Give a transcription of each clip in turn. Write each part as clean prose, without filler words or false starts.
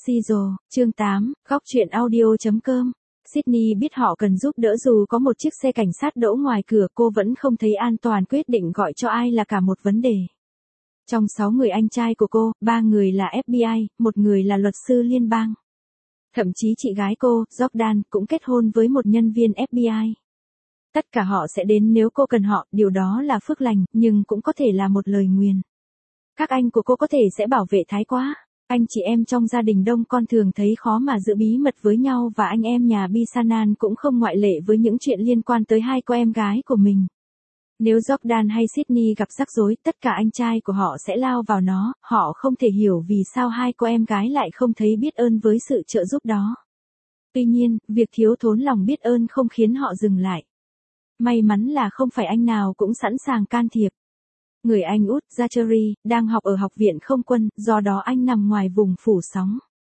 Siro, chương 8, góc truyện audio.com. Sydney biết họ cần giúp đỡ dù có một chiếc xe cảnh sát đỗ ngoài cửa cô vẫn không thấy an toàn quyết định gọi cho ai là cả một vấn đề. Trong 6 người anh trai của cô, 3 người là FBI, 1 người là luật sư liên bang. Thậm chí chị gái cô, Jordan, cũng kết hôn với một nhân viên FBI. Tất cả họ sẽ đến nếu cô cần họ, điều đó là phước lành, nhưng cũng có thể là một lời nguyền. Các anh của cô có thể sẽ bảo vệ thái quá. Anh chị em trong gia đình đông con thường thấy khó mà giữ bí mật với nhau và anh em nhà Bisanan cũng không ngoại lệ với những chuyện liên quan tới 2 cô em gái của mình. Nếu Jordan hay Sydney gặp rắc rối, tất cả anh trai của họ sẽ lao vào nó, họ không thể hiểu vì sao 2 cô em gái lại không thấy biết ơn với sự trợ giúp đó. Tuy nhiên, việc thiếu thốn lòng biết ơn không khiến họ dừng lại. May mắn là không phải anh nào cũng sẵn sàng can thiệp. Người anh út, Zachary, đang học ở học viện không quân, do đó anh nằm ngoài vùng phủ sóng.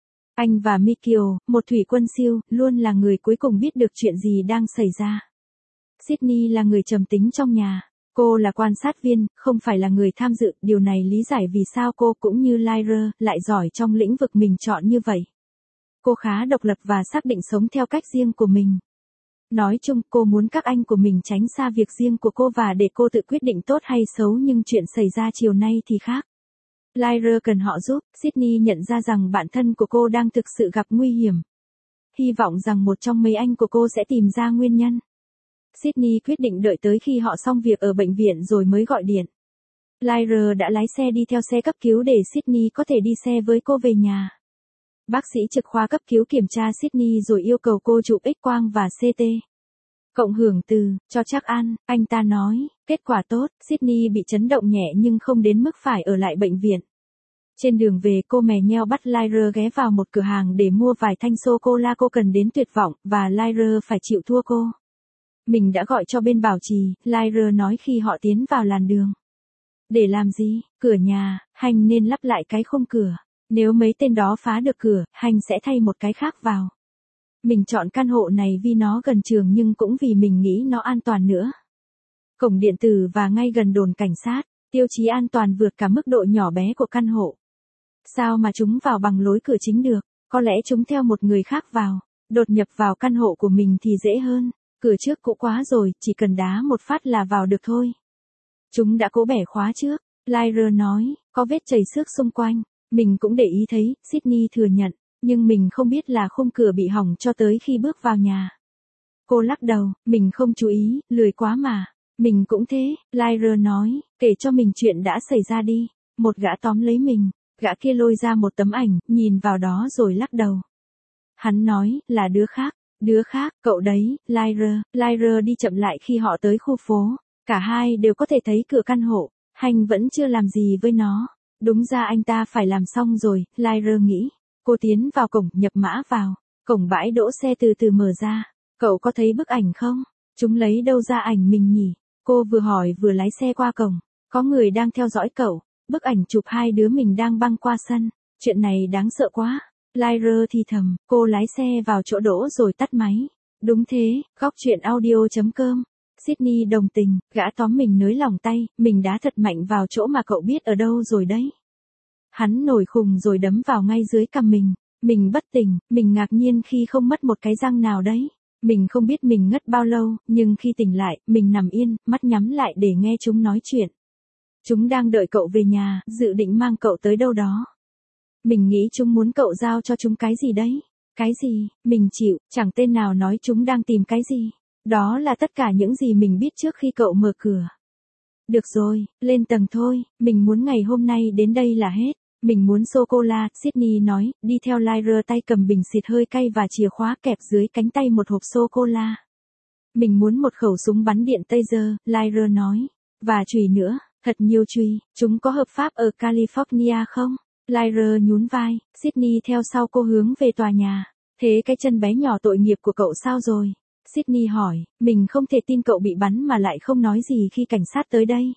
Anh và Mikhail, một thủy quân siêu, luôn là người cuối cùng biết được chuyện gì đang xảy ra. Sydney là người trầm tính trong nhà. Cô là quan sát viên, không phải là người tham dự, điều này lý giải vì sao cô cũng như Lyra, lại giỏi trong lĩnh vực mình chọn như vậy. Cô khá độc lập và xác định sống theo cách riêng của mình. Nói chung, cô muốn các anh của mình tránh xa việc riêng của cô và để cô tự quyết định tốt hay xấu nhưng chuyện xảy ra chiều nay thì khác. Lyra cần họ giúp, Sydney nhận ra rằng bạn thân của cô đang thực sự gặp nguy hiểm. Hy vọng rằng một trong mấy anh của cô sẽ tìm ra nguyên nhân. Sydney quyết định đợi tới khi họ xong việc ở bệnh viện rồi mới gọi điện. Lyra đã lái xe đi theo xe cấp cứu để Sydney có thể đi xe với cô về nhà. Bác sĩ trực khoa cấp cứu kiểm tra Sydney rồi yêu cầu cô chụp X-quang và CT. Cộng hưởng từ, cho chắc ăn, anh ta nói, kết quả tốt, Sydney bị chấn động nhẹ nhưng không đến mức phải ở lại bệnh viện. Trên đường về cô mè nheo bắt Lyra ghé vào một cửa hàng để mua vài thanh sô-cô-la cô cần đến tuyệt vọng, và Lyra phải chịu thua cô. Mình đã gọi cho bên bảo trì, Lyra nói khi họ tiến vào làn đường. Để làm gì, cửa nhà, Hành nên lắp lại cái khung cửa. Nếu mấy tên đó phá được cửa, Hành sẽ thay một cái khác vào. Mình chọn căn hộ này vì nó gần trường nhưng cũng vì mình nghĩ nó an toàn nữa. Cổng điện tử và ngay gần đồn cảnh sát, tiêu chí an toàn vượt cả mức độ nhỏ bé của căn hộ. Sao mà chúng vào bằng lối cửa chính được, có lẽ chúng theo một người khác vào, đột nhập vào căn hộ của mình thì dễ hơn. Cửa trước cũ quá rồi, chỉ cần đá một phát là vào được thôi. Chúng đã cố bẻ khóa trước, Lyra nói, có vết chảy xước xung quanh. Mình cũng để ý thấy, Sydney thừa nhận, nhưng mình không biết là khung cửa bị hỏng cho tới khi bước vào nhà. Cô lắc đầu, mình không chú ý, lười quá mà. Mình cũng thế, Lyra nói, kể cho mình chuyện đã xảy ra đi. Một gã tóm lấy mình, gã kia lôi ra một tấm ảnh, nhìn vào đó rồi lắc đầu. Hắn nói, là đứa khác. Đứa khác, cậu đấy, Lyra đi chậm lại khi họ tới khu phố. Cả hai đều có thể thấy cửa căn hộ. Hành vẫn chưa làm gì với nó. Đúng ra anh ta phải làm xong rồi, Lyra nghĩ. Cô tiến vào cổng, nhập mã vào. Cổng bãi đỗ xe từ từ mở ra. Cậu có thấy bức ảnh không? Chúng lấy đâu ra ảnh mình nhỉ? Cô vừa hỏi vừa lái xe qua cổng. Có người đang theo dõi cậu. Bức ảnh chụp 2 đứa mình đang băng qua sân. Chuyện này đáng sợ quá. Lyra thì thầm, cô lái xe vào chỗ đỗ rồi tắt máy. Đúng thế, góc truyện audio.com. Sydney đồng tình, gã tóm mình nới lỏng tay, mình đá thật mạnh vào chỗ mà cậu biết ở đâu rồi đấy. Hắn nổi khùng rồi đấm vào ngay dưới cằm mình bất tỉnh, mình ngạc nhiên khi không mất một cái răng nào đấy. Mình không biết mình ngất bao lâu, nhưng khi tỉnh lại, mình nằm yên, mắt nhắm lại để nghe chúng nói chuyện. Chúng đang đợi cậu về nhà, dự định mang cậu tới đâu đó. Mình nghĩ chúng muốn cậu giao cho chúng cái gì đấy. Cái gì, mình chịu, chẳng tên nào nói chúng đang tìm cái gì. Đó là tất cả những gì mình biết trước khi cậu mở cửa. Được rồi, lên tầng thôi, mình muốn ngày hôm nay đến đây là hết. Mình muốn sô-cô-la, Sydney nói, đi theo Lyra tay cầm bình xịt hơi cay và chìa khóa kẹp dưới cánh tay một hộp sô-cô-la. Mình muốn một khẩu súng bắn điện taser, Lyra nói. Và chùy nữa, thật nhiều chùy, chúng có hợp pháp ở California không? Lyra nhún vai, Sydney theo sau cô hướng về tòa nhà. Thế cái chân bé nhỏ tội nghiệp của cậu sao rồi? Sydney hỏi, mình không thể tin cậu bị bắn mà lại không nói gì khi cảnh sát tới đây.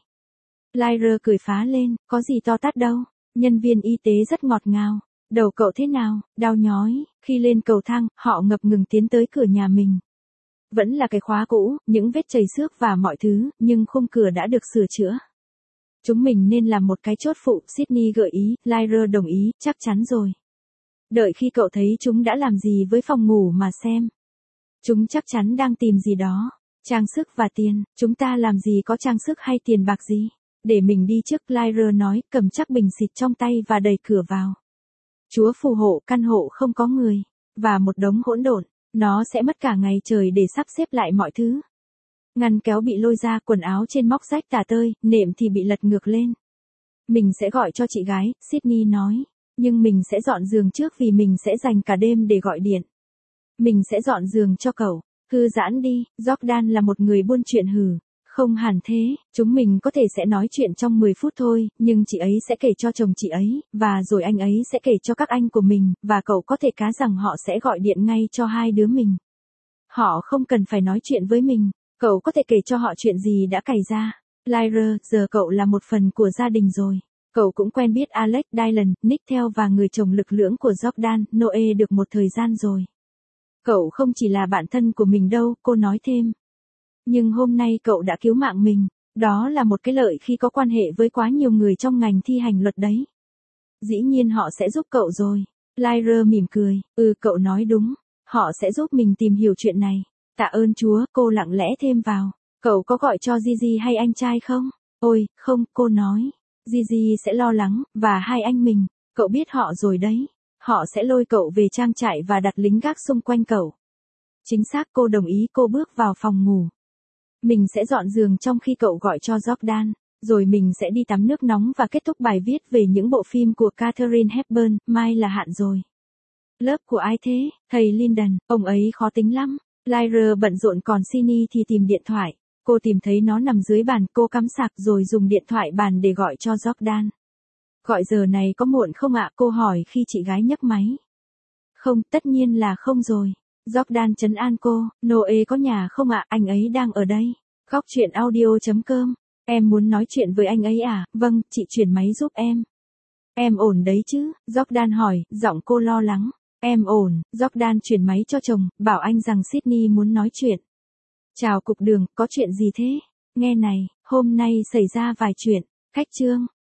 Lyra cười phá lên, có gì to tát đâu. Nhân viên y tế rất ngọt ngào. Đầu cậu thế nào? Đau nhói. Khi lên cầu thang, họ ngập ngừng tiến tới cửa nhà mình. Vẫn là cái khóa cũ, những vết chảy xước và mọi thứ, nhưng khung cửa đã được sửa chữa. Chúng mình nên làm một cái chốt phụ, Sydney gợi ý, Lyra đồng ý, chắc chắn rồi. Đợi khi cậu thấy chúng đã làm gì với phòng ngủ mà xem. Chúng chắc chắn đang tìm gì đó. Trang sức và tiền, chúng ta làm gì có trang sức hay tiền bạc gì. Để mình đi trước, Lyra nói, cầm chắc bình xịt trong tay và đẩy cửa vào. Chúa phù hộ, căn hộ không có người. Và một đống hỗn độn. Nó sẽ mất cả ngày trời để sắp xếp lại mọi thứ. Ngăn kéo bị lôi ra, quần áo trên móc rách tả tơi, nệm thì bị lật ngược lên. Mình sẽ gọi cho chị gái, Sydney nói. Nhưng mình sẽ dọn giường trước vì mình sẽ dành cả đêm để gọi điện. Mình sẽ dọn giường cho cậu. Thư giãn đi, Jordan là một người buôn chuyện hừ. Không hẳn thế, chúng mình có thể sẽ nói chuyện trong 10 phút thôi, nhưng chị ấy sẽ kể cho chồng chị ấy, và rồi anh ấy sẽ kể cho các anh của mình, và cậu có thể cá rằng họ sẽ gọi điện ngay cho hai đứa mình. Họ không cần phải nói chuyện với mình, cậu có thể kể cho họ chuyện gì đã cày ra. Lyra, giờ cậu là một phần của gia đình rồi. Cậu cũng quen biết Alex, Dylan, Nick theo và người chồng lực lưỡng của Jordan, Noe được một thời gian rồi. Cậu không chỉ là bạn thân của mình đâu, cô nói thêm. Nhưng hôm nay cậu đã cứu mạng mình, đó là một cái lợi khi có quan hệ với quá nhiều người trong ngành thi hành luật đấy. Dĩ nhiên họ sẽ giúp cậu rồi. Lyra mỉm cười, cậu nói đúng, họ sẽ giúp mình tìm hiểu chuyện này. Tạ ơn Chúa, cô lặng lẽ thêm vào. Cậu có gọi cho Gigi hay anh trai không? Ôi, không, cô nói. Gigi sẽ lo lắng, và hai anh mình, cậu biết họ rồi đấy. Họ sẽ lôi cậu về trang trại và đặt lính gác xung quanh cậu. Chính xác, cô đồng ý. Cô bước vào phòng ngủ. Mình sẽ dọn giường trong khi cậu gọi cho Jordan, rồi mình sẽ đi tắm nước nóng và kết thúc bài viết về những bộ phim của Katharine Hepburn, mai là hạn rồi. Lớp của ai thế? Thầy Lyndon, ông ấy khó tính lắm. Lyra bận rộn còn Sydney thì tìm điện thoại. Cô tìm thấy nó nằm dưới bàn, cô cắm sạc rồi dùng điện thoại bàn để gọi cho Jordan. Gọi giờ này có muộn không ạ? Cô hỏi khi chị gái nhấc máy. Không, tất nhiên là không rồi. Jordan trấn an cô, Noe có nhà không ạ? Anh ấy đang ở đây. Góc chuyện audio.com. Em muốn nói chuyện với anh ấy à? Vâng, chị chuyển máy giúp em. Em ổn đấy chứ? Jordan hỏi, giọng cô lo lắng. Em ổn. Jordan chuyển máy cho chồng, bảo anh rằng Sydney muốn nói chuyện. Chào cục đường, có chuyện gì thế? Nghe này, hôm nay xảy ra vài chuyện. Khách trương,